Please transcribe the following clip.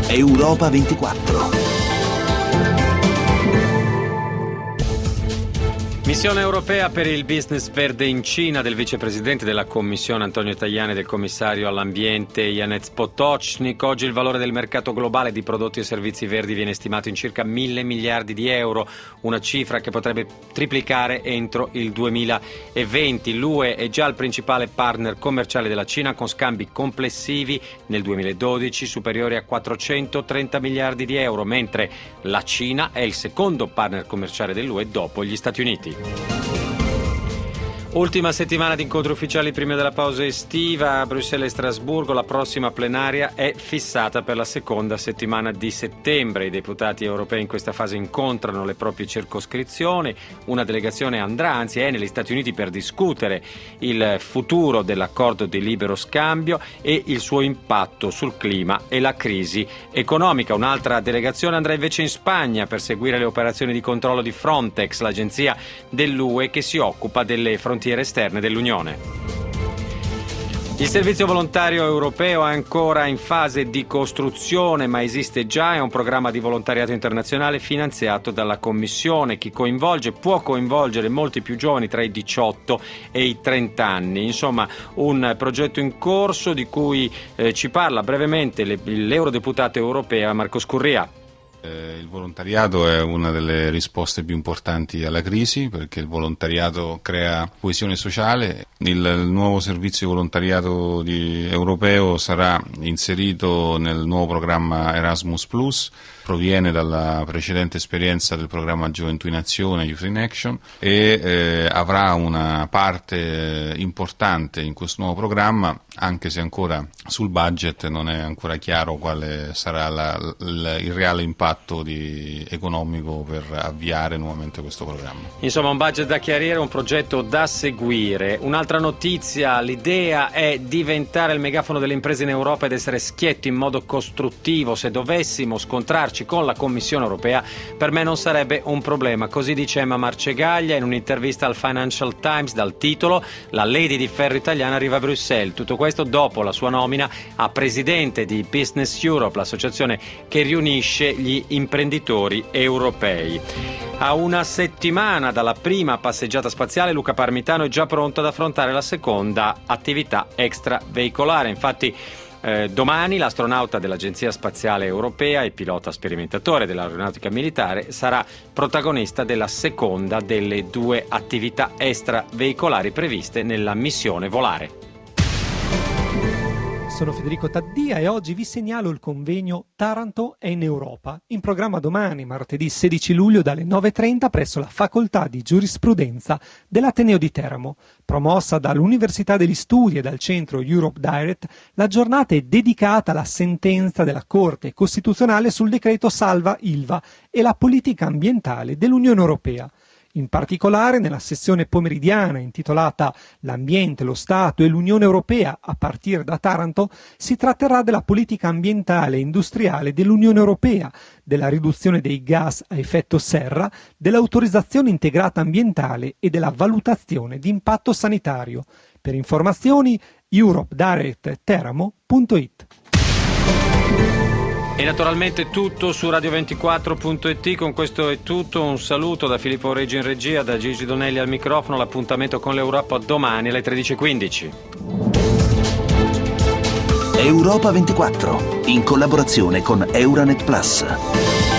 Europa 24. Missione europea per il business verde in Cina del vicepresidente della Commissione Antonio Tajani e del commissario all'ambiente Janez Potočnik. Oggi il valore del mercato globale di prodotti e servizi verdi viene stimato in circa 1.000 miliardi di euro, una cifra che potrebbe triplicare entro il 2020. L'UE è già il principale partner commerciale della Cina, con scambi complessivi nel 2012 superiori a 430 miliardi di euro, mentre la Cina è il secondo partner commerciale dell'UE dopo gli Stati Uniti. Ultima settimana di incontri ufficiali prima della pausa estiva a Bruxelles e Strasburgo. La prossima plenaria è fissata per la seconda settimana di settembre. I deputati europei in questa fase incontrano le proprie circoscrizioni. Una delegazione andrà, anzi è negli Stati Uniti, per discutere il futuro dell'accordo di libero scambio e il suo impatto sul clima e la crisi economica. Un'altra delegazione andrà invece in Spagna per seguire le operazioni di controllo di Frontex, l'agenzia dell'UE che si occupa delle frontiere esterne dell'Unione. Il servizio volontario europeo è ancora in fase di costruzione, ma esiste già, è un programma di volontariato internazionale finanziato dalla Commissione. Chi può coinvolgere molti più giovani tra i 18 e i 30 anni. Insomma, un progetto in corso di cui ci parla brevemente l'eurodeputato europeo Marco Scurria. Il volontariato è una delle risposte più importanti alla crisi, perché il volontariato crea coesione sociale. Il nuovo servizio volontariato europeo sarà inserito nel nuovo programma Erasmus+, proviene dalla precedente esperienza del programma Gioventù in Azione, Youth in Action, e avrà una parte importante in questo nuovo programma, anche se ancora sul budget non è ancora chiaro quale sarà il reale impatto economico per avviare nuovamente questo programma. Insomma, un budget da chiarire, un progetto da seguire. Un'altra notizia: l'idea è diventare il megafono delle imprese in Europa ed essere schietti in modo costruttivo. Se dovessimo scontrarci con la Commissione europea, per me non sarebbe un problema. Così dice Emma Marcegaglia in un'intervista al Financial Times dal titolo "La Lady di Ferro italiana arriva a Bruxelles". Tutto questo dopo la sua nomina a presidente di Business Europe, l'associazione che riunisce gli imprenditori europei. A una settimana dalla prima passeggiata spaziale, Luca Parmitano è già pronto ad affrontare la seconda attività extraveicolare. Infatti domani l'astronauta dell'Agenzia Spaziale Europea e pilota sperimentatore dell'aeronautica militare sarà protagonista della seconda delle due attività extraveicolari previste nella missione Volare. Sono Federico Taddia e oggi vi segnalo il convegno Taranto è in Europa, in programma domani, martedì 16 luglio dalle 9:30 presso la Facoltà di Giurisprudenza dell'Ateneo di Teramo. Promossa dall'Università degli Studi e dal centro Europe Direct, la giornata è dedicata alla sentenza della Corte Costituzionale sul decreto Salva Ilva e la politica ambientale dell'Unione Europea. In particolare, nella sessione pomeridiana intitolata L'ambiente, lo Stato e l'Unione Europea a partire da Taranto, si tratterà della politica ambientale e industriale dell'Unione Europea, della riduzione dei gas a effetto serra, dell'autorizzazione integrata ambientale e della valutazione di impatto sanitario. Per informazioni europedirectteramo.it. E naturalmente tutto su radio24.it. Con questo è tutto. Un saluto da Filippo Reggi in regia, da Gigi Donelli al microfono. L'appuntamento con l'Europa domani alle 13:15. Europa 24, in collaborazione con Euranet Plus.